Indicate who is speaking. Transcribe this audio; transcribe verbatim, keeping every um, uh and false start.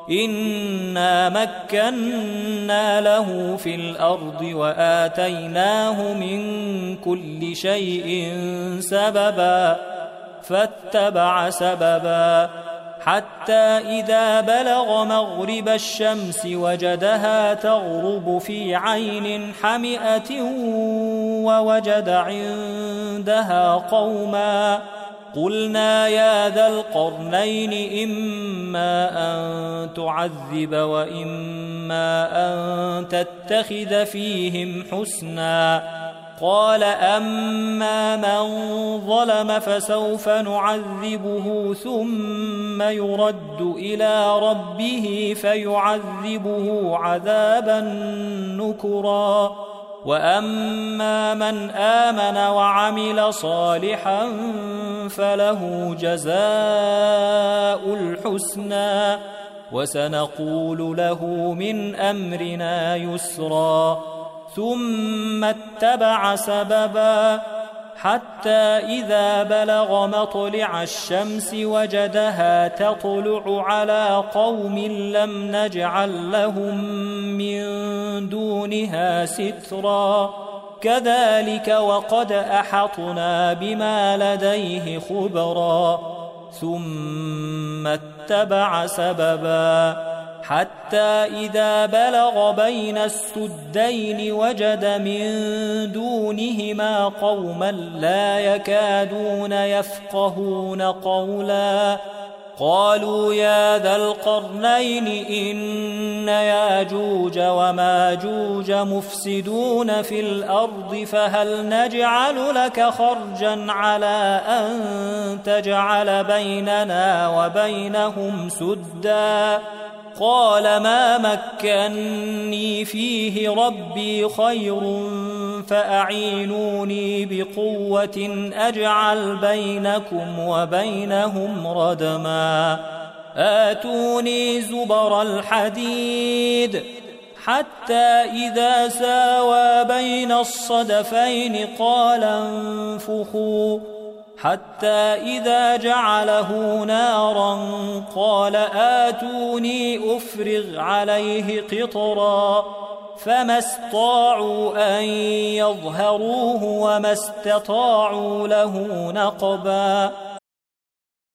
Speaker 1: إنا مكنا له في الأرض وآتيناه من كل شيء سببا فاتبع سببا حتى إذا بلغ مغرب الشمس وجدها تغرب في عين حمئة ووجد عندها قوما قلنا يا ذا القرنين إما أن تعذب وإما أن تتخذ فيهم حسنا قال أما من ظلم فسوف نعذبه ثم يرد إلى ربه فيعذبه عذابا نكرا وأما من آمن وعمل صالحا فله جزاء الحسنى وسنقول له من أمرنا يسرا ثم اتبع سببا حتى إذا بلغ مطلع الشمس وجدها تطلع على قوم لم نجعل لهم من دونها سترا كذلك وقد أحطنا بما لديه خبرا ثم اتبع سببا حتى إذا بلغ بين السدين وجد من دونهما قوما لا يكادون يفقهون قولا قالوا يا ذا القرنين إن ياجوج وماجوج مفسدون في الأرض فهل نجعل لك خرجا على أن تجعل بيننا وبينهم سدا قال ما مكني فيه ربي خير فأعينوني بقوة أجعل بينكم وبينهم ردما آتوني زبر الحديد حتى إذا ساوى بين الصدفين قال انفخوا حتى إذا جعله نارا قال آتوني أفرغ عليه قطرا فما استطاعوا أن يظهروه وما استطاعوا له نقبا